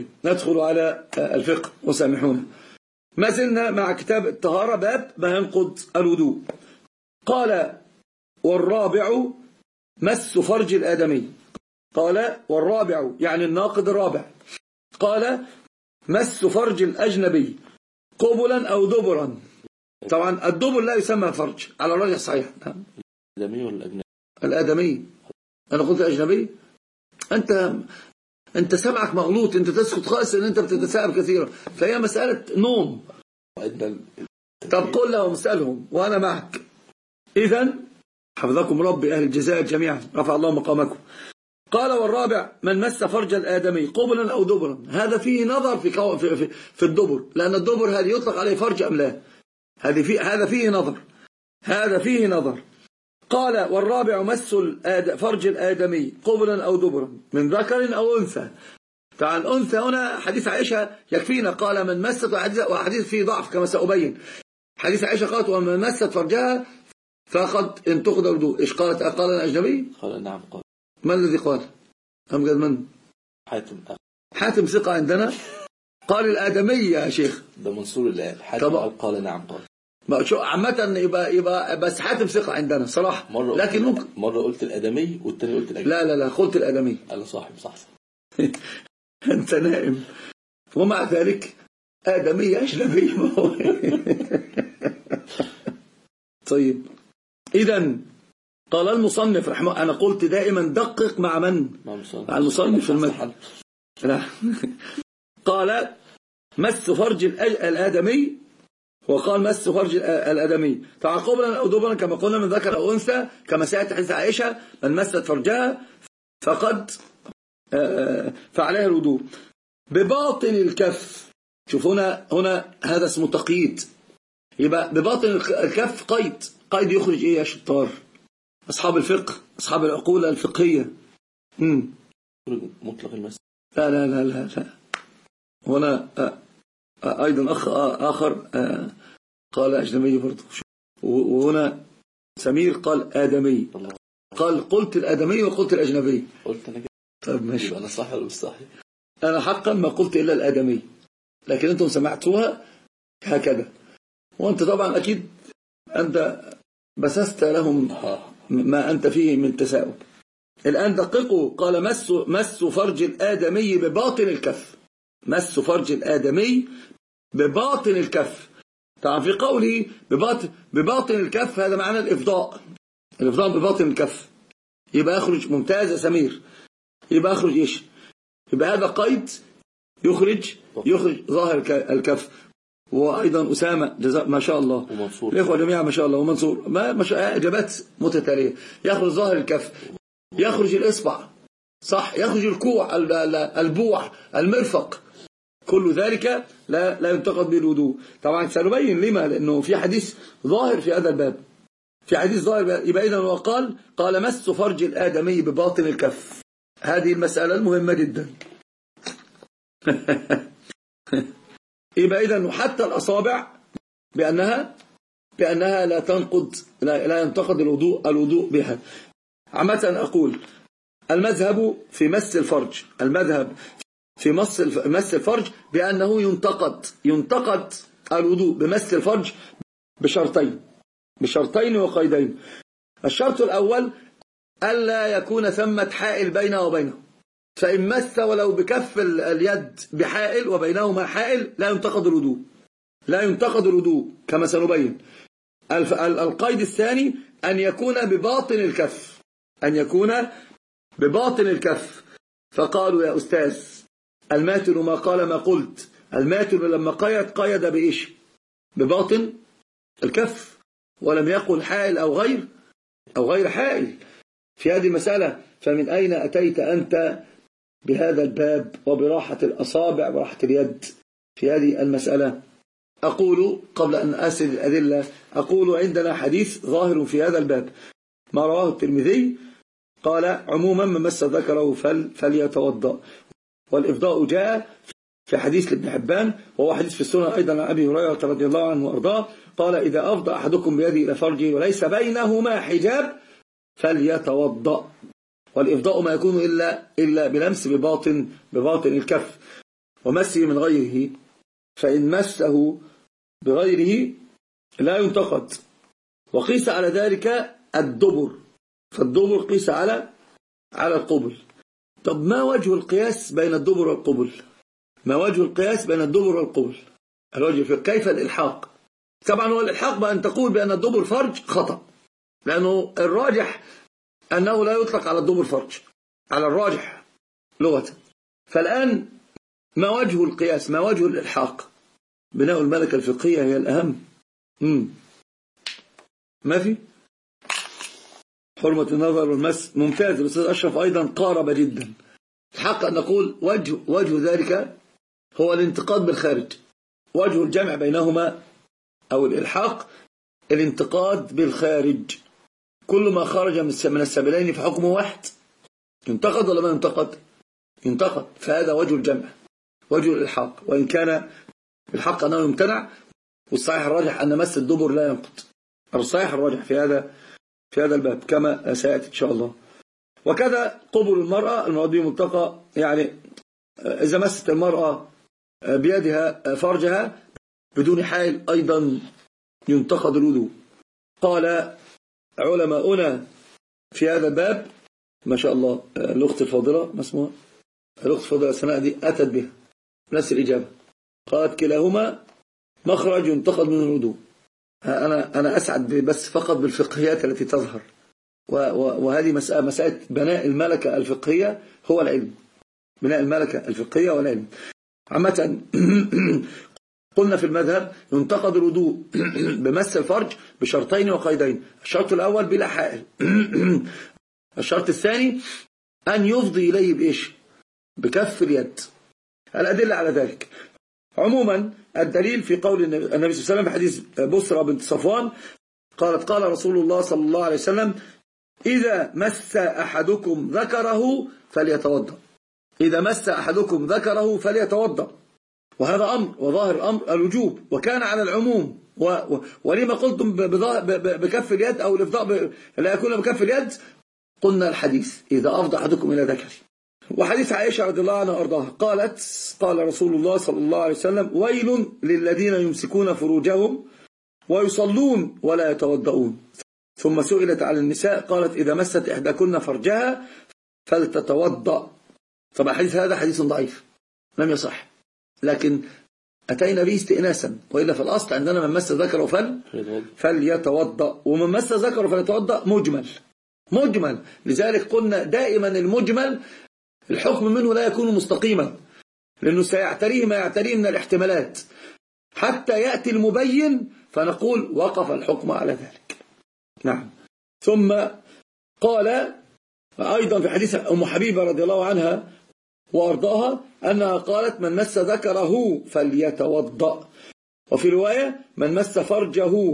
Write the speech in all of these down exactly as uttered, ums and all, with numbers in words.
ندخل على الفقه وسامحونا. ما زلنا مع كتاب الطهارة، باب ما ينقض الوضوء. قال والرابع مس فرج الآدمي. قال والرابع يعني الناقض الرابع. قال مس فرج الأجنبي قبلا أو دبرا. طبعا الدبر لا يسمى فرج على الراجح الصحيح. الآدمي ولا الأجنبي؟ الآدمي. أنا قلت الأجنبي. أنت أنت سمعك مغلوط، أنت تسكت خالص لأن أنت بتتساءل كثيرا، فهي مسألة نوم. طب قل لهم اسألهم وأنا معك. إذن حفظكم ربي أهل الجزائر جميعا، رفع الله مقامكم. قال والرابع من مس فرج الآدمي قبلا أو دبرا. هذا فيه نظر في في في, في الدبر، لأن الدبر هل يطلق عليه فرج أم لا؟ هذه في هذا فيه نظر، هذا فيه نظر. قال والرابع مس فرج الآدمي قبلا أو دبرا من ذكر أو أنثى. طبعا الأنثى هنا حديث عائشة يكفينا. قال من مست، وحديث فيه ضعف كما سأبين. حديث عائشة قالت ومن مست فرجها فقد انتقد الوضوء. إيش قالت؟ قال الأجنبي؟ قال نعم. قال من الذي قال؟ أم قال من؟ حاتم. حاتم ثقة عندنا. قال الآدمي يا شيخ. ده منصور اللي قال. حاتم قال قال نعم. قال عامة يبقى يبقى بس حاتم ثقة عندنا صراحة. مرة لكن ممكن مرة قلت الآدمي والتاني قلت الأجنبي. لا لا لا قلت الآدمي. قال صاحب صح صح. أنت نائم. ومع ذلك آدمي أجنبي. طيب إذن قال المصنف رحمه، أنا قلت دائما دقق مع من؟ مع المصنف في المدح. قال مس فرج الآدمي، وقال مس فرج الآدمي تعقبا أو دبرا كما قلنا من ذكر أو أنثى، كما سيأتي حديث عائشة من مست فرجها فقد فعليها الوضوء بباطن الكف. شوف هنا هنا هذا اسمه تقييد. يبقى بباطن الكف قيد. قيد يخرج ايه يا شطار؟ اصحاب الفقه، اصحاب العقول الفقهيه. امم مطلق المس. لا لا لا لا, لا. هنا ايضا اخ اخر قال اجنبي برضه، وهنا سمير قال ادمي. قال قلت الادمي وقلت الاجنبي. قلت انا كده. طب ماشي. انا صح ولا مش صح؟ انا حقا ما قلت الا الادمي، لكن انتم سمعتوها هكذا. وانت طبعا اكيد انت بسست لهم ما انت فيه من تساؤل. الان دققوا. قال مس مس فرج الادمي بباطن الكف. مس فرج الادمي بباطن الكف. طبعا في قوله بباطن بباطن الكف هذا معنى الافضاء. الافضاء بباطن الكف. يبقى يخرج ممتاز يا سمير. يبقى يخرج ايش؟ يبقى هذا قيد يخرج يخرج ظاهر الكف. وايضا اسامه جزاء ما شاء الله، ومنصور الاخوه جميعا ما شاء الله، ومنصور ما ما شاء اجابات متتاليه. يخرج ظاهر الكف، يخرج الاصبع صح، يخرج الكوع، البوع، المرفق، كل ذلك لا لا ينتقد به الوضوء. طبعا سنبين لما، لانه في حديث ظاهر في هذا الباب، في حديث ظاهر. يبقى اذا هو قال قال مس فرج الادمي بباطن الكف. هذه المساله المهمه جدا. يبقى إذن حتى الأصابع بأنها بأنها لا تنقض لا, لا ينتقد الوضوء الوضوء بها. عامة أقول المذهب في مس الفرج، المذهب في مس مس الفرج بأنه ينتقد ينتقد الوضوء بمس الفرج بشرطين بشرطين وقيدين. الشرط الأول ألا يكون ثمة حائل بينه وبينه، فإن مس ولو بكف اليد بحائل وبينهما حائل لا ينتقد الوضوء، لا ينتقد الوضوء كما سنبين. القيد الثاني أن يكون بباطن الكف، أن يكون بباطن الكف. فقالوا يا أستاذ الماتن ما قال ما قلت. الماتن لما قيد قيد بإيش؟ بباطن الكف، ولم يقل حائل أو غير أو غير حائل في هذه المسألة. فمن أين أتيت أنت بهذا الباب وبراحة الأصابع وراحة اليد في هذه المسألة؟ أقول قبل أن أسل الأدلة، أقول عندنا حديث ظاهر في هذا الباب ما رواه الترمذي، قال عموما من مس ذكره فل فليتوضأ. والإفضاء جاء في حديث لابن حبان، وهو حديث في السنة أيضا عن أبي هريرة رضي الله عنه وأرضاه، قال إذا أفضى أحدكم بيده إلى فرجه وليس بينهما حجاب فليتوضأ. والإفضاء ما يكون إلا إلا بلمس بباطن بباطن الكف. ومسه من غيره، فإن مسه بغيره لا ينتقد. وقيس على ذلك الدبر، فالدبر قيس على على القبل. طب ما وجه القياس بين الدبر والقبل؟ ما وجه القياس بين الدبر والقبل؟ الوجه كيف الإلحاق؟ طبعا هو الإلحاق بأن تقول بأن الدبر فرج خطأ، لأنه الراجح أنه لا يطلق على الدبر فرج، على الراجح لغة. فالآن ما وجه القياس؟ ما وجه الإلحاق؟ بناء الملكة الفقهية هي الأهم. مم. ما في حرمة النظر والمس. ممتاز. الأستاذ أشرف أيضا قارب جدا. الحق أن نقول وجه, وجه ذلك هو الانتقاد بالخارج. وجه الجمع بينهما أو الإلحاق الانتقاد بالخارج. كل ما خرج من السبيلين فحكمه واحد. ينتقد ولا ما ينتقد؟ ينتقد. فهذا وجه الجمع، وجه الإلحاق، وإن كان الحق أنه يمتنع، والصحيح الراجح أن مس الدبر لا ينقض. الصحيح الراجح في هذا في هذا الباب كما سيأتي إن شاء الله. وكذا قبل المرأة المراد به ملتقى، يعني إذا مست المرأة بيدها فرجها بدون حائل أيضا ينتقد الوضوء. قال علماؤنا في هذا الباب ما شاء الله. الأخت الفاضلة ما اسمها؟ الأخت الفاضلة سناء دي أتت بها نفس الإجابة، قالت كلاهما مخرج ينتقد من الوضوء. أنا أنا أسعد بس فقط بالفقهيات التي تظهر، وهذه مسألة مسألة بناء الملكة الفقهية هو العلم. بناء الملكة الفقهية والعلم عامة. قلنا في المذهب ينتقد الوضوء بمس الفرج بشرطين وقيدين. الشرط الأول بلا حائل. الشرط الثاني أن يفضي إليه بإيش؟ بكف اليد. الأدلة على ذلك عموما الدليل في قول النبي صلى الله عليه وسلم بحديث بصرى بنت صفوان قالت قال رسول الله صلى الله عليه وسلم إذا مس أحدكم ذكره فليتوضأ. إذا مس أحدكم ذكره فليتوضأ. وهذا أمر، وظاهر الأمر الوجوب، وكان على العموم. و... و... ولما قلتم ب... ب... بكف اليد أو الإفضاء ب... لا يكون بكف اليد؟ قلنا الحديث إذا أفضى أحدكم إلى ذكره. وحديث عائشة رضي الله عنها وأرضاها قالت قال رسول الله صلى الله عليه وسلم ويل للذين يمسكون فروجهم ويصلون ولا يتوضؤون. ثم سئلت عن النساء قالت إذا مست إحداكن فرجها فلتتوضأ. طبعا الحديث هذا حديث ضعيف لم يصح، لكن أتينا به استئناسا، وإلا في الأصل عندنا من مس ذكره فل فليتوضأ، ومن مس ذكره فليتوضأ مجمل مجمل. لذلك قلنا دائما المجمل الحكم منه لا يكون مستقيما، لأنه سيعتريه ما يعتريه من الاحتمالات حتى يأتي المبين فنقول وقف الحكم على ذلك. نعم. ثم قال أيضا في حديث أم حبيبة رضي الله عنها وأرضاها أنها قالت من مس ذكره فليتوضأ، وفي رواية من مس فرجه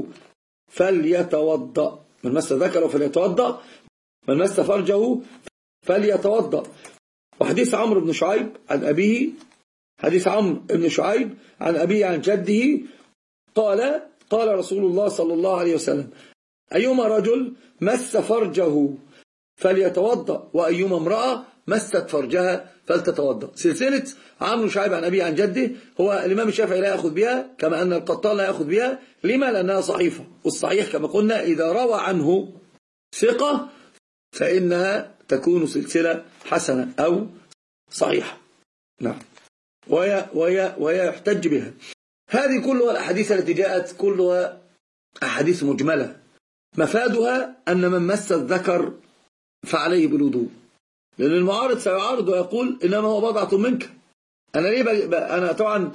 فليتوضأ. من مس ذكره فليتوضأ، من مس فرجه فليتوضأ. وحديث عمرو بن شعيب عن أبيه، حديث عمرو بن شعيب عن أبيه عن جده قال قال رسول الله صلى الله عليه وسلم أيما رجل مس فرجه فليتوضأ وأيما امرأة مست فرجها فلتتوضأ. سلسلة عمرو بن شعيب عن أبيه عن جده هو الإمام الشافعي لا يأخذ بها، كما أن القطان لا يأخذ بها. لما؟ لأنها صحيفة، والصحيح كما قلنا إذا روى عنه ثقة فإنها تكون سلسلة حسنة أو صحيحة. نعم. وهي, وهي, وهي يحتج بها. هذه كلها الأحاديث التي جاءت كلها أحاديث مجملة، مفادها أن من مس الذكر فعليه بالوضوء، لأن المعارض سيعارض ويقول إنما هو بضعة منك. أنا ليه بقى أنا طبعا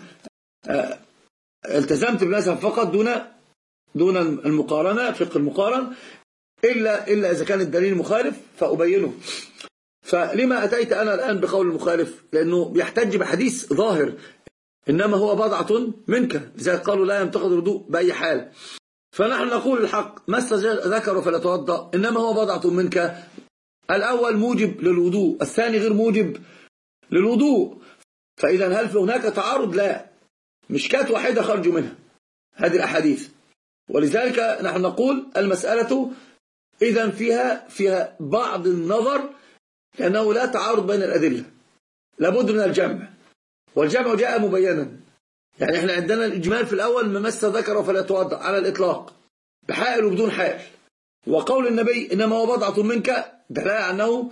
التزمت بالمذهب فقط دون دون المقارنة، فقه المقارن، إلا إلا إذا كان الدليل مخالف فأبينه. فلما أتيت أنا الآن بقول المخالف؟ لأنه يحتج بحديث ظاهر إنما هو بضعة منك، لذلك قالوا لا ينتقض الوضوء بأي حال. فنحن نقول الحق مس ذكره فليتوضأ إنما هو بضعة منك. الأول موجب للوضوء، الثاني غير موجب للوضوء. فإذا هل في هناك تعارض؟ لا، مشكات واحدة خرجوا منها هذه الأحاديث. ولذلك نحن نقول المسألة إذا فيها فيها بعض النظر، لأنه لا تعارض بين الأدلة، لابد من الجمع. والجمع جاء مبينا. يعني احنا عندنا الإجمال في الأول ما مس ذكره فلا يتوضأ على الإطلاق بحائل وبدون حائل. وقول النبي إنما هو بضعة منك دلالة أنه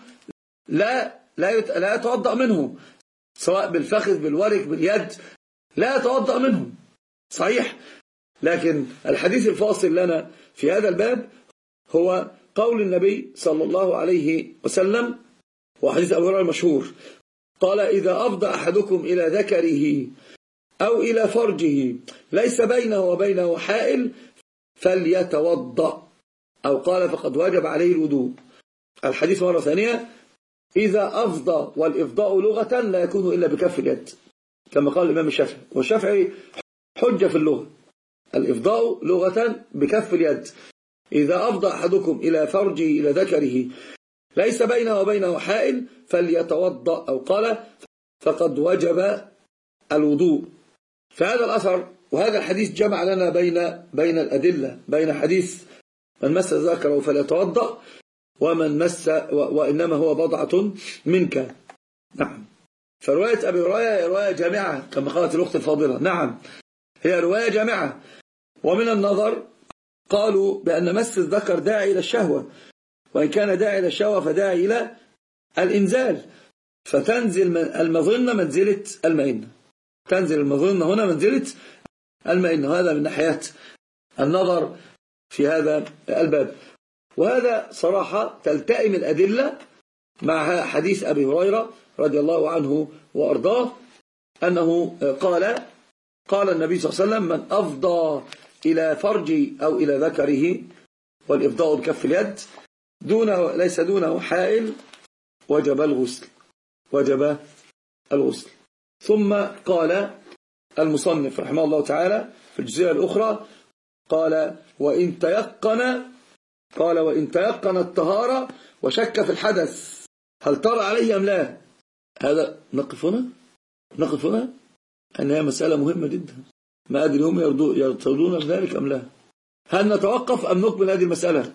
لا لا لا يتوضأ منه، سواء بالفخذ بالورك باليد لا يتوضأ منه، صحيح. لكن الحديث الفاصل لنا في هذا الباب هو قول النبي صلى الله عليه وسلم، وحديث أبو هريرة المشهور، قال إذا أفضى أحدكم إلى ذكره أو إلى فرجه ليس بينه وبينه حائل فليتوضأ، أو قال فقد وجب عليه الوضوء. الحديث مرة ثانية إذا أفضى، والإفضاء لغة لا يكون إلا بكف اليد كما قال الإمام الشافعي، والشافعي حجة في اللغة، الإفضاء لغة بكف اليد. إذا أفضى أحدكم إلى فرجه إلى ذكره ليس بينه وبينه حائل فليتوضأ، أو قال فقد وجب الوضوء. فهذا الأثر وهذا الحديث جمع لنا بين بين الأدلة، بين حديث من مس ذكره فليتوضأ ومن مس وإنما هو بضعة منك. نعم. فرواية أبي هريرة رواية جامعة كما قالت الأخت الفاضلة. نعم هي رواية جامعة. ومن النظر قالوا بأن مس الذكر داعي إلى الشهوة، وإن كان داعي إلى الشهوة فداعي إلى الإنزال، فتنزل المظنة منزلة المئنة، تنزل المظنة هنا منزلة المئنة. هذا من ناحية النظر في هذا الباب. وهذا صراحة تلتئم الأدلة مع حديث أبي هريرة رضي الله عنه وأرضاه أنه قال قال النبي صلى الله عليه وسلم من أفضى إلى فرجي أو إلى ذكره، والإفضاء بكف اليد دونه ليس دونه حائل وجب الغسل، وجب الغسل. ثم قال المصنف رحمه الله تعالى في الجزئية الأخرى قال وإن تيقن قال وإن تيقن الطهارة وشك في الحدث هل ترى عليه أم لا. هذا نقف هنا نقف هنا أنها مسألة مهمة جدا، ما أدري هم يرتضون بذلك أم لا. هل نتوقف أم نقبل هذه المسألة؟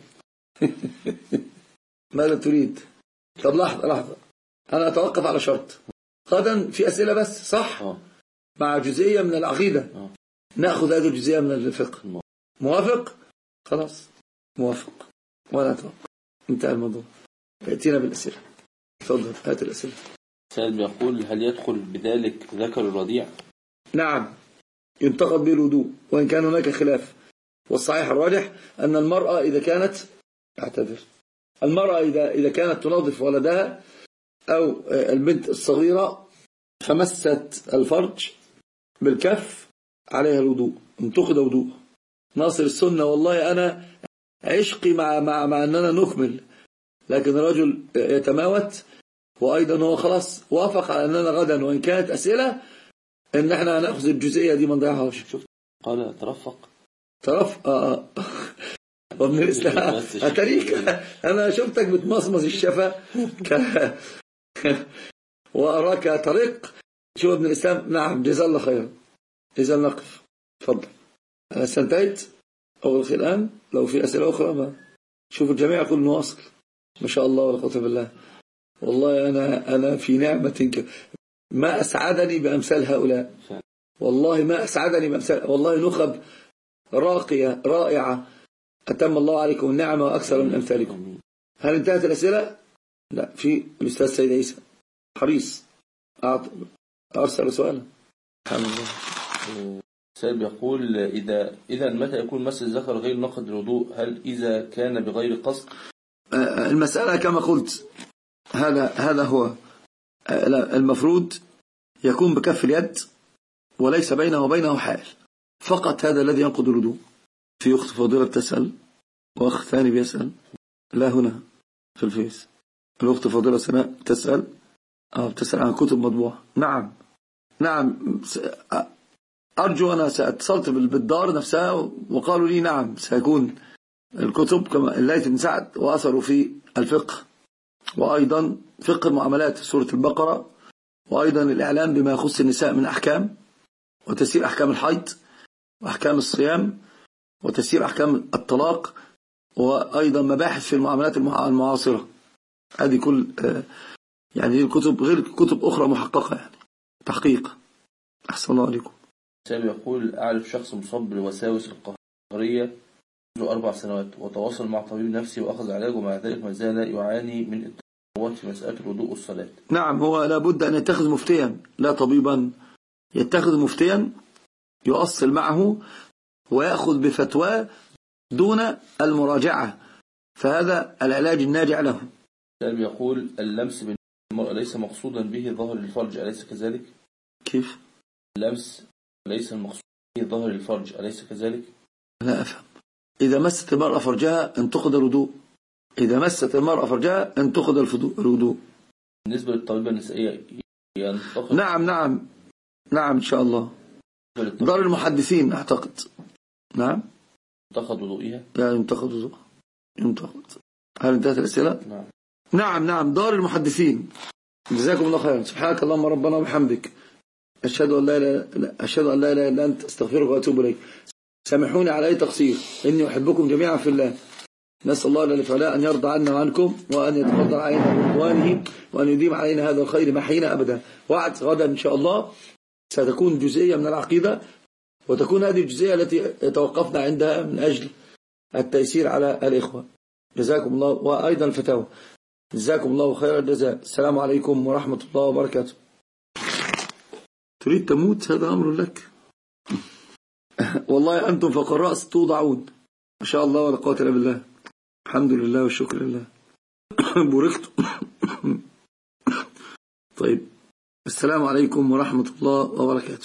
ماذا تريد؟ طب لحظة لحظة أنا أتوقف على شرط، غدا في أسئلة بس صح أوه. مع جزئية من العقيدة أوه. نأخذ هذه الجزئية من الفقه. موافق؟ خلاص موافق ولا أتوقف، انتهى الموضوع. ائتينا بالأسئلة. تفضل هات الأسئلة. سيد يقول هل يدخل بذلك ذكر الرضيع؟ نعم ينتقد به الوضوء وإن كان هناك خلاف، والصحيح الراجح أن المرأة إذا كانت اعتذر المرأة إذا إذا كانت تنظف ولدها أو البنت الصغيرة فمست الفرج بالكف عليها الوضوء، انتقد وضوء. ناصر السنة والله أنا عشقي مع مع مع أننا نكمل، لكن الرجل يتماوت، وأيضا هو خلاص وافق على أننا غدا وإن كانت أسئلة إن احنا هنأخذ الجزئية دي ما نضيعهاش. قال ترفق ترفق آه وابن الإسلام أتريك أنا شفتك بتمصمص الشفا وأراك طريق. شو ابن الإسلام؟ نعم جزا الله خيرا. إذا نقف تفضل. أنا استنتهيت أول خير الآن، لو في أسئلة أخرى ما شوف الجميع يقول نواصل. ما شاء الله ولا قوة بالله. والله أنا أنا في نعمة ما أسعدني بأمثال هؤلاء، والله ما أسعدني بأمثال، والله نخب راقية رائعة أتم الله عليكم النعمة وأكثر من أمثالكم. هل انتهت الأسئلة؟ لا، في الأستاذ سيد عيسى حريص أرسل سؤالا. الحمد لله. سيد يقول إذا إذا متى يكون مس الذكر غير ناقض الوضوء؟ هل إذا كان بغير قصد؟ المسألة كما قلت هذا هذا هو المفروض يكون بكف اليد وليس بينه وبينه حائل فقط، هذا الذي ينقض الوضوء. في أخت فاضلة تسأل وأخ ثاني بيسأل، لا هنا في الفيس الأخت فاضلة سناء تسأل أو بتسأل عن كتب مطبوعة. نعم نعم أرجو أنا سأتصلت بالدار نفسها وقالوا لي نعم سيكون الكتب كما الليث بن سعد وأثروا في الفقه، وأيضا فقه المعاملات سورة البقرة، وأيضا الإعلام بما يخص النساء من أحكام وتسير أحكام الحيض وأحكام الصيام وتسير أحكام الطلاق، وأيضا مباحث في المعاملات المعاصرة. هذه كل يعني الكتب غير كتب أخرى محققة يعني تحقيق. أحسن الله عليكم. سامي يقول أعرف شخص مصاب بالوساوس القهرية منذ أربع سنوات وتواصل مع طبيب نفسي وأخذ علاجه، ومع ذلك ما زال يعاني من اضطرابات في مسألة الوضوء والصلاة. نعم، هو لابد أن يتخذ مفتيا لا طبيبا، يتخذ مفتيا يؤصل معه ويأخذ بفتوى دون المراجعة، فهذا العلاج الناجع له. سامي يقول اللمس بالمرأة ليس مقصودا به ظهر الفرج، أليس كذلك؟ كيف؟ اللمس ليس المقصود به ظهر الفرج، أليس كذلك؟ لا أفهم. إذا مست المرأة فرجها انتقد الوضوء، إذا مست المرأة فرجها انتقد الوضوء. بالنسبة للطبيبة النسائية ينتقد؟ نعم نعم نعم إن شاء الله. دار المحدثين أعتقد. نعم. ينتقد وضوئها؟ لا ينتقد وضوء. ينتقد. هل انتهت الأسئلة؟ نعم نعم نعم دار المحدثين. جزاكم الله خيرا. سبحانك اللهم ربنا وبحمدك، أشهد أن لا إله أشهد أن لا إله إلا أنت، أستغفرك وأتوب إليك. سامحوني على أي تقصير، إني أحبكم جميعا في الله. نسأل الله جل وعلا أن يرضى عنا وعنكم، وأن يتفضل علينا برضوانه، وأن يديم علينا هذا الخير ما حينا أبدا. وعد غدا إن شاء الله ستكون جزئية من العقيدة، وتكون هذه الجزئية التي توقفنا عندها من أجل التيسير على الإخوة. جزاكم الله، وأيضا الفتاوى. جزاكم الله خير الجزاء. السلام عليكم ورحمة الله وبركاته. تريد تموت؟ هذا أمر لك. والله أنتم فوق الرأس توضعون، ما شاء الله ولا قوة إلا بالله. الحمد لله والشكر لله. بوركت. طيب، السلام عليكم ورحمة الله وبركاته.